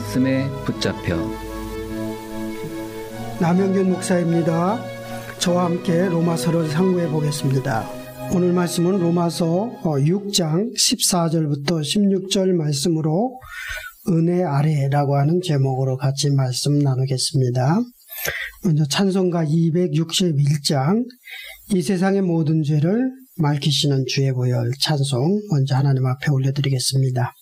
말씀에 붙잡혀. 남영균 목사입니다. 저와 함께 로마서를 상고해 보겠습니다. 오늘 말씀은 로마서 6장 14절부터 16절 말씀으로 은혜 아래라고 하는 제목으로 같이 말씀 나누겠습니다. 먼저 찬송가 261장 이 세상의 모든 죄를 맑히시는 주의 보혈 찬송 먼저 하나님 앞에 올려드리겠습니다.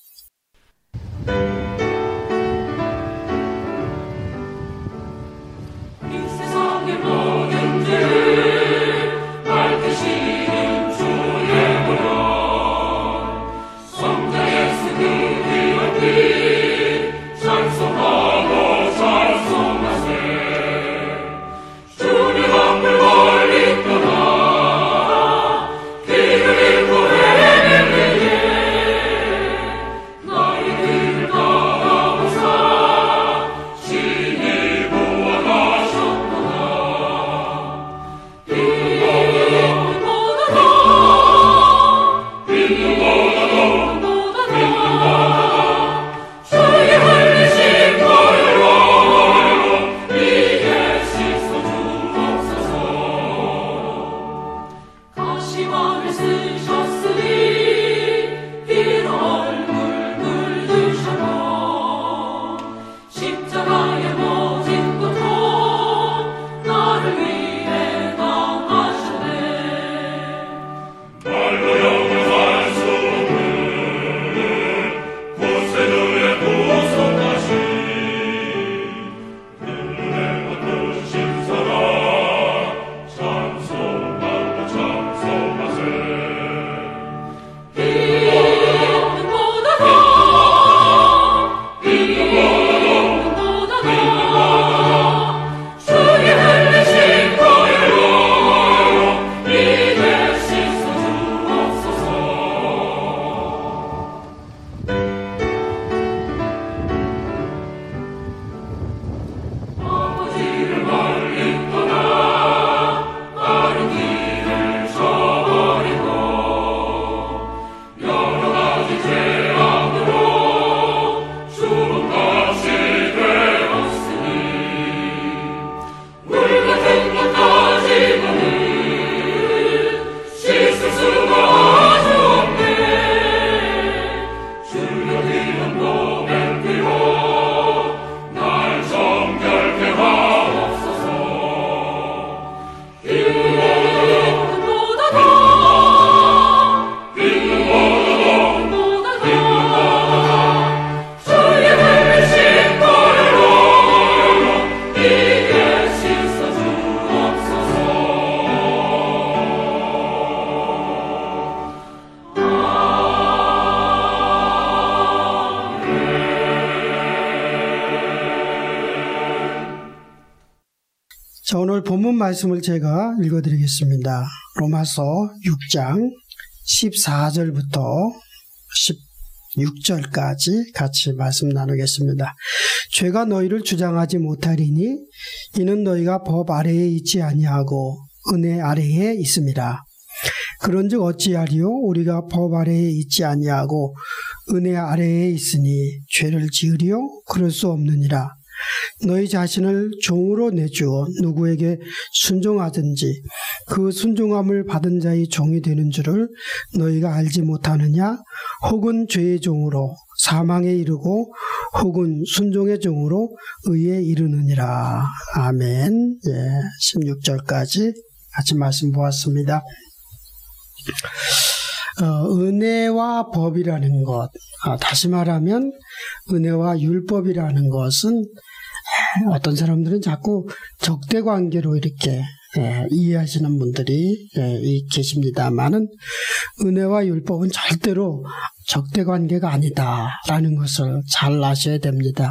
자, 오늘 본문 말씀을 제가 읽어드리겠습니다. 로마서 6장 14절부터 16절까지 같이 말씀 나누겠습니다. 죄가 너희를 주장하지 못하리니 이는 너희가 법 아래에 있지 아니하고 은혜 아래에 있음이라. 그런즉 어찌하리요? 우리가 법 아래에 있지 아니하고 은혜 아래에 있으니 죄를 지으리요? 그럴 수 없느니라. 너희 자신을 종으로 내주어 누구에게 순종하든지 그 순종함을 받은 자의 종이 되는 줄을 너희가 알지 못하느냐? 혹은 죄의 종으로 사망에 이르고 혹은 순종의 종으로 의에 이르느니라. 아멘. 16절까지 같이 말씀 보았습니다. 은혜와 법이라는 것, 다시 말하면 은혜와 율법이라는 것은 어떤 사람들은 자꾸 적대관계로 이렇게 이해하시는 분들이 계십니다만은 은혜와 율법은 절대로 적대관계가 아니다라는 것을 잘 아셔야 됩니다.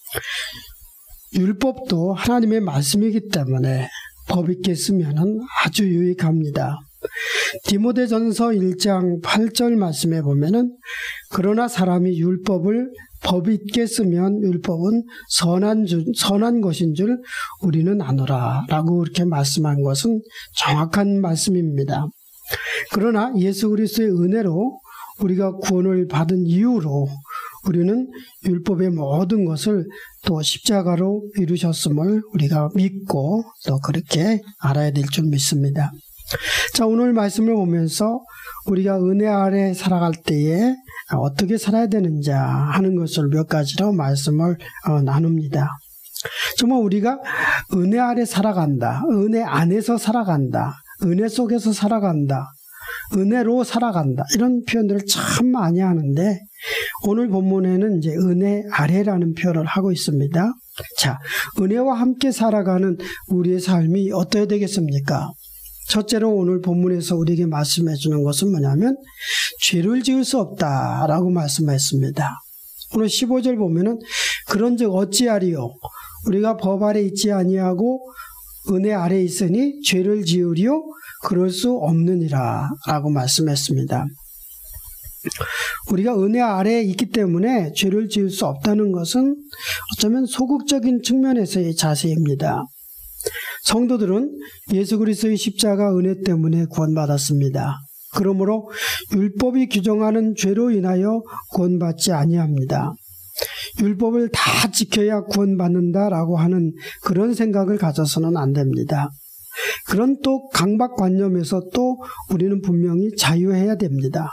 율법도 하나님의 말씀이기 때문에 법 있게 쓰면 아주 유익합니다. 디모데전서 1장 8절 말씀에 보면은 그러나 사람이 율법을 법 있게 쓰면 율법은 선한 것인 줄 우리는 아노라 라고 이렇게 말씀한 것은 정확한 말씀입니다. 그러나 예수 그리스도의 은혜로 우리가 구원을 받은 이후로 우리는 율법의 모든 것을 또 십자가로 이루셨음을 우리가 믿고 또 그렇게 알아야 될 줄 믿습니다. 자, 오늘 말씀을 보면서 우리가 은혜 아래 살아갈 때에 어떻게 살아야 되는지 하는 것을 몇 가지로 말씀을 나눕니다. 정말 우리가 은혜 아래 살아간다, 은혜 안에서 살아간다, 은혜 속에서 살아간다, 은혜로 살아간다, 이런 표현들을 참 많이 하는데 오늘 본문에는 이제 은혜 아래라는 표현을 하고 있습니다. 자, 은혜와 함께 살아가는 우리의 삶이 어떠해야 되겠습니까? 첫째로 오늘 본문에서 우리에게 말씀해 주는 것은 뭐냐면 죄를 지을 수 없다라고 말씀했습니다. 오늘 15절 보면은 그런즉 어찌하리요? 우리가 법 아래 있지 아니하고 은혜 아래 있으니 죄를 지으리요? 그럴 수 없느니라 라고 말씀했습니다. 우리가 은혜 아래에 있기 때문에 죄를 지을 수 없다는 것은 어쩌면 소극적인 측면에서의 자세입니다. 성도들은 예수 그리스도의 십자가 은혜 때문에 구원받았습니다. 그러므로 율법이 규정하는 죄로 인하여 구원받지 아니합니다. 율법을 다 지켜야 구원받는다라고 하는 그런 생각을 가져서는 안 됩니다. 그런 또 강박관념에서 또 우리는 분명히 자유해야 됩니다.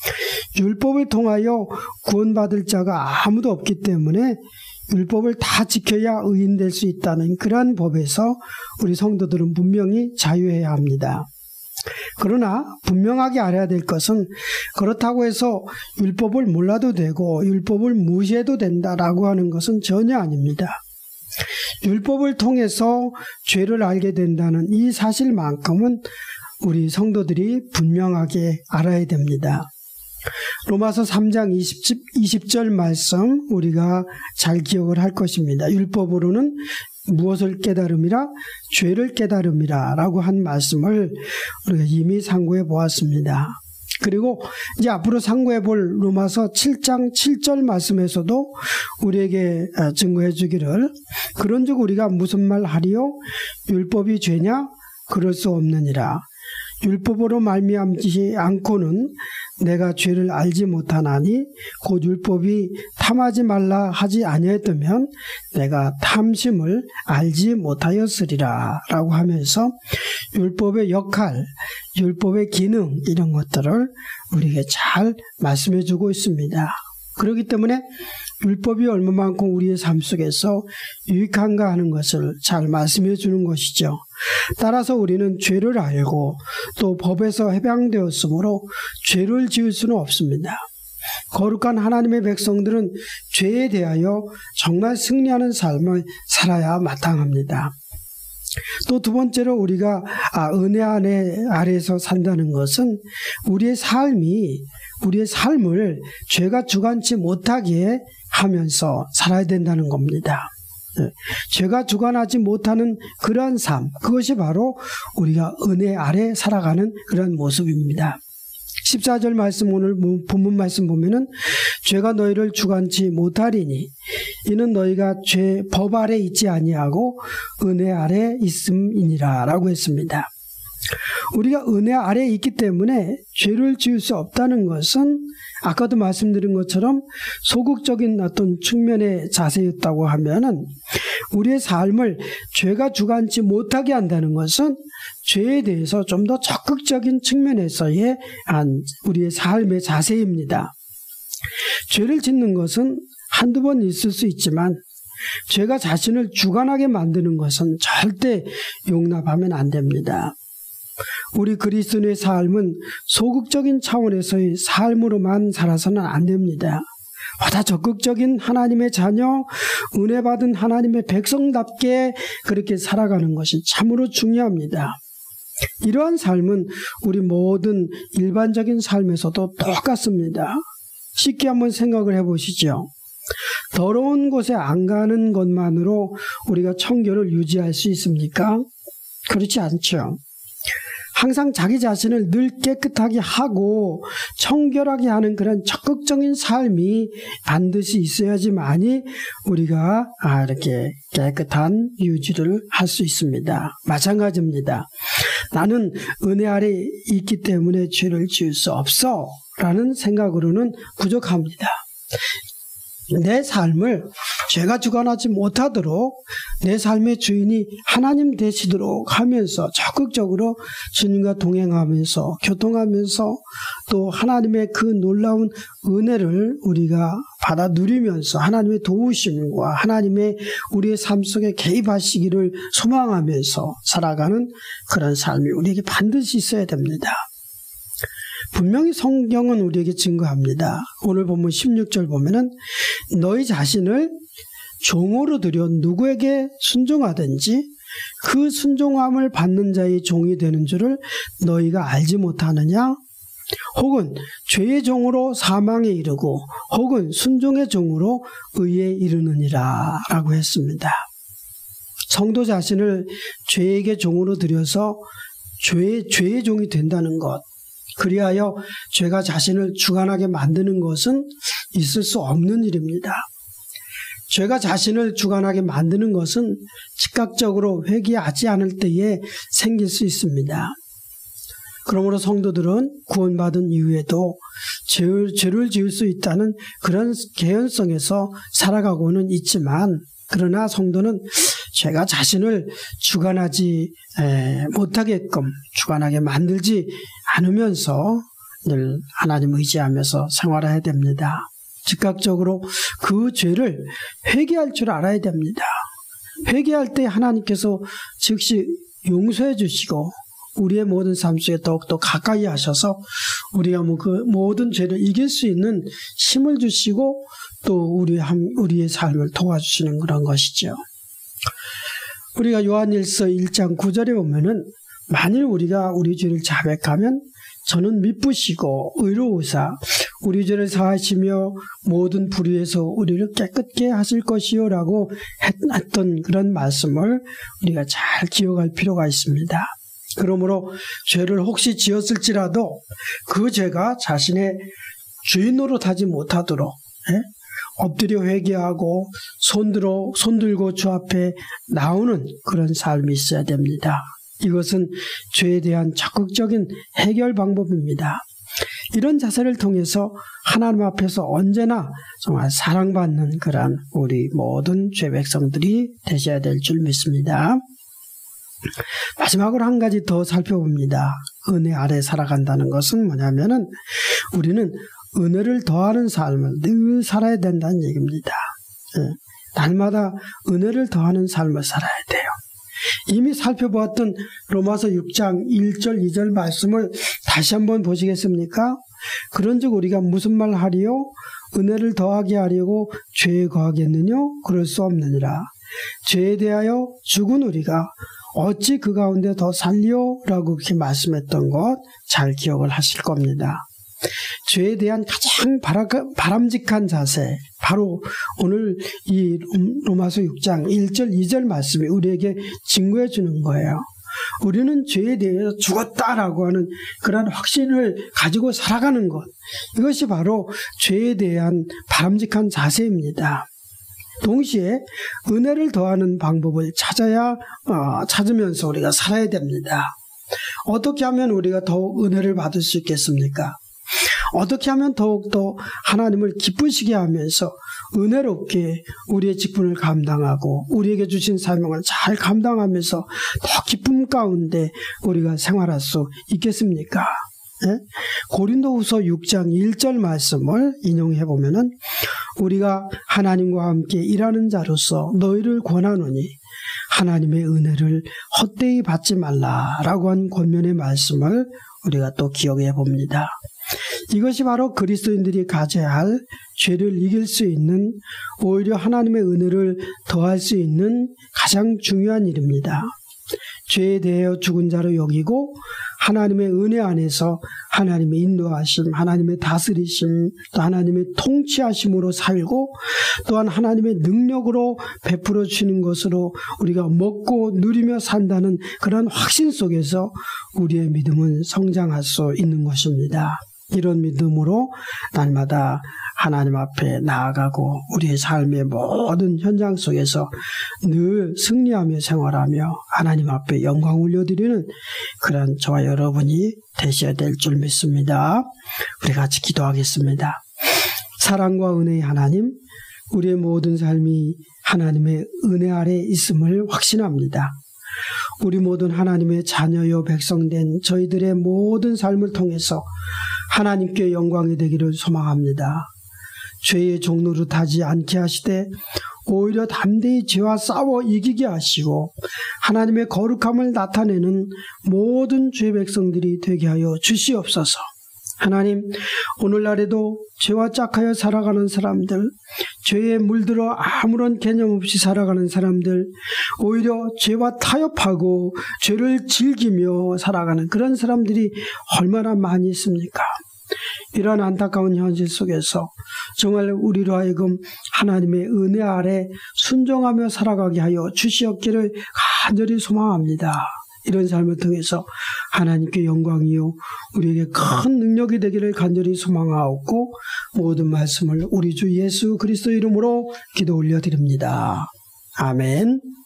율법을 통하여 구원받을 자가 아무도 없기 때문에 율법을 다 지켜야 의인될 수 있다는 그러한 법에서 우리 성도들은 분명히 자유해야 합니다. 그러나 분명하게 알아야 될 것은 그렇다고 해서 율법을 몰라도 되고 율법을 무시해도 된다라고 하는 것은 전혀 아닙니다. 율법을 통해서 죄를 알게 된다는 이 사실만큼은 우리 성도들이 분명하게 알아야 됩니다. 로마서 3장 20절 말씀 우리가 잘 기억을 할 것입니다. 율법으로는 무엇을 깨달음이라? 죄를 깨달음이라 라고 한 말씀을 우리가 이미 상고해 보았습니다. 그리고 이제 앞으로 상고해 볼 로마서 7장 7절 말씀에서도 우리에게 증거해 주기를 그런즉 우리가 무슨 말 하리요? 율법이 죄냐? 그럴 수 없느니라. 율법으로 말미암지 않고는 내가 죄를 알지 못하나니 곧 율법이 탐하지 말라 하지 아니했다면 내가 탐심을 알지 못하였으리라 라고 하면서 율법의 역할, 율법의 기능 이런 것들을 우리에게 잘 말씀해 주고 있습니다. 그렇기 때문에 율법이 얼마만큼 우리의 삶 속에서 유익한가 하는 것을 잘 말씀해 주는 것이죠. 따라서 우리는 죄를 알고 또 법에서 해방되었으므로 죄를 지을 수는 없습니다. 거룩한 하나님의 백성들은 죄에 대하여 정말 승리하는 삶을 살아야 마땅합니다. 또 두 번째로 우리가 은혜 아래에서 산다는 것은 우리의 삶을 죄가 주관치 못하게 하면서 살아야 된다는 겁니다. 죄가 주관하지 못하는 그러한 삶, 그것이 바로 우리가 은혜 아래 살아가는 그런 모습입니다. 14절 말씀 오늘 본문 말씀 보면은 죄가 너희를 주관치 못하리니 이는 너희가 법 아래 있지 아니하고 은혜 아래 있음이니라 라고 했습니다. 우리가 은혜 아래 있기 때문에 죄를 지을 수 없다는 것은 아까도 말씀드린 것처럼 소극적인 어떤 측면의 자세였다고 하면은 우리의 삶을 죄가 주관치 못하게 한다는 것은 죄에 대해서 좀 더 적극적인 측면에서의 우리의 삶의 자세입니다. 죄를 짓는 것은 한두 번 있을 수 있지만 죄가 자신을 주관하게 만드는 것은 절대 용납하면 안 됩니다. 우리 그리스도인의 삶은 소극적인 차원에서의 삶으로만 살아서는 안 됩니다. 보다 적극적인 하나님의 자녀, 은혜 받은 하나님의 백성답게 그렇게 살아가는 것이 참으로 중요합니다. 이러한 삶은 우리 모든 일반적인 삶에서도 똑같습니다. 쉽게 한번 생각을 해보시죠. 더러운 곳에 안 가는 것만으로 우리가 청결을 유지할 수 있습니까? 그렇지 않죠. 항상 자기 자신을 늘 깨끗하게 하고 청결하게 하는 그런 적극적인 삶이 반드시 있어야지만이 우리가 이렇게 깨끗한 유지를 할 수 있습니다. 마찬가지입니다. 나는 은혜 아래 있기 때문에 죄를 지을 수 없어 라는 생각으로는 부족합니다. 내 삶을 죄가 주관하지 못하도록 내 삶의 주인이 하나님 되시도록 하면서 적극적으로 주님과 동행하면서 교통하면서 또 하나님의 그 놀라운 은혜를 우리가 받아 누리면서 하나님의 도우심과 하나님의 우리의 삶 속에 개입하시기를 소망하면서 살아가는 그런 삶이 우리에게 반드시 있어야 됩니다. 분명히 성경은 우리에게 증거합니다. 오늘 본문 16절 보면은 너희 자신을 종으로 들여 누구에게 순종하든지 그 순종함을 받는 자의 종이 되는 줄을 너희가 알지 못하느냐? 혹은 죄의 종으로 사망에 이르고 혹은 순종의 종으로 의에 이르느니라 라고 했습니다. 성도 자신을 죄에게 종으로 들여서 죄의 종이 된다는 것, 그리하여 죄가 자신을 주관하게 만드는 것은 있을 수 없는 일입니다. 죄가 자신을 주관하게 만드는 것은 즉각적으로 회개하지 않을 때에 생길 수 있습니다. 그러므로 성도들은 구원받은 이후에도 죄를 지을 수 있다는 그런 개연성에서 살아가고는 있지만, 그러나 성도는 죄가 자신을 주관하지 못하게끔 주관하게 만들지 않으면서 늘 하나님 의지하면서 생활해야 됩니다. 즉각적으로 그 죄를 회개할 줄 알아야 됩니다. 회개할 때 하나님께서 즉시 용서해 주시고 우리의 모든 삶 속에 더욱더 가까이 하셔서 우리가 그 모든 죄를 이길 수 있는 힘을 주시고 또 우리의 삶을 도와주시는 그런 것이죠. 우리가 요한일서 1장 9절에 보면은 만일 우리가 우리 죄를 자백하면 저는 미쁘시고 의로우사 우리 죄를 사하시며 모든 불의에서 우리를 깨끗게 하실 것이요 라고 했던 그런 말씀을 우리가 잘 기억할 필요가 있습니다. 그러므로 죄를 혹시 지었을지라도 그 죄가 자신의 주인 노릇하지 못하도록 엎드려 회개하고 손들고 주 앞에 나오는 그런 삶이 있어야 됩니다. 이것은 죄에 대한 적극적인 해결 방법입니다. 이런 자세를 통해서 하나님 앞에서 언제나 정말 사랑받는 그런 우리 모든 죄 백성들이 되셔야 될 줄 믿습니다. 마지막으로 한 가지 더 살펴봅니다. 은혜 아래 살아간다는 것은 뭐냐면은 우리는 은혜를 더하는 삶을 늘 살아야 된다는 얘기입니다. 날마다 은혜를 더하는 삶을 살아야 돼요. 이미 살펴보았던 로마서 6장 1절 2절 말씀을 다시 한번 보시겠습니까? 그런즉 우리가 무슨 말 하리요? 은혜를 더하게 하려고 죄에 거하겠느냐? 그럴 수 없느니라. 죄에 대하여 죽은 우리가 어찌 그 가운데 더 살리요? 라고 그렇게 말씀했던 것 잘 기억을 하실 겁니다. 죄에 대한 가장 바람직한 자세, 바로 오늘 이 로마서 6장 1절 2절 말씀이 우리에게 증거해 주는 거예요. 우리는 죄에 대해서 죽었다라고 하는 그런 확신을 가지고 살아가는 것, 이것이 바로 죄에 대한 바람직한 자세입니다. 동시에 은혜를 더하는 방법을 찾으면서 우리가 살아야 됩니다. 어떻게 하면 우리가 더욱 은혜를 받을 수 있겠습니까? 어떻게 하면 더욱더 하나님을 기쁘시게 하면서 은혜롭게 우리의 직분을 감당하고 우리에게 주신 사명을 잘 감당하면서 더 기쁨 가운데 우리가 생활할 수 있겠습니까? 고린도후서 6장 1절 말씀을 인용해 보면은 우리가 하나님과 함께 일하는 자로서 너희를 권하노니 하나님의 은혜를 헛되이 받지 말라라고 한 권면의 말씀을 우리가 또 기억해 봅니다. 이것이 바로 그리스도인들이 가져야 할 죄를 이길 수 있는, 오히려 하나님의 은혜를 더할 수 있는 가장 중요한 일입니다. 죄에 대하여 죽은 자로 여기고 하나님의 은혜 안에서 하나님의 인도하심, 하나님의 다스리심, 또 하나님의 통치하심으로 살고 또한 하나님의 능력으로 베풀어 주시는 것으로 우리가 먹고 누리며 산다는 그런 확신 속에서 우리의 믿음은 성장할 수 있는 것입니다. 이런 믿음으로 날마다 하나님 앞에 나아가고 우리의 삶의 모든 현장 속에서 늘 승리하며 생활하며 하나님 앞에 영광 올려드리는 그런 저와 여러분이 되셔야 될 줄 믿습니다. 우리 같이 기도하겠습니다. 사랑과 은혜의 하나님, 우리의 모든 삶이 하나님의 은혜 아래 있음을 확신합니다. 우리 모든 하나님의 자녀요 백성된 저희들의 모든 삶을 통해서 하나님께 영광이 되기를 소망합니다. 죄의 종노릇하지 않게 하시되 오히려 담대히 죄와 싸워 이기게 하시고 하나님의 거룩함을 나타내는 모든 죄 백성들이 되게 하여 주시옵소서. 하나님, 오늘날에도 죄와 짝하여 살아가는 사람들, 죄에 물들어 아무런 개념 없이 살아가는 사람들, 오히려 죄와 타협하고 죄를 즐기며 살아가는 그런 사람들이 얼마나 많이 있습니까? 이러한 안타까운 현실 속에서 정말 우리로 하여금 하나님의 은혜 아래 순종하며 살아가게 하여 주시옵기를 간절히 소망합니다. 이런 삶을 통해서 하나님께 영광이요 우리에게 큰 능력이 되기를 간절히 소망하옵고 모든 말씀을 우리 주 예수 그리스도 이름으로 기도 올려드립니다. 아멘.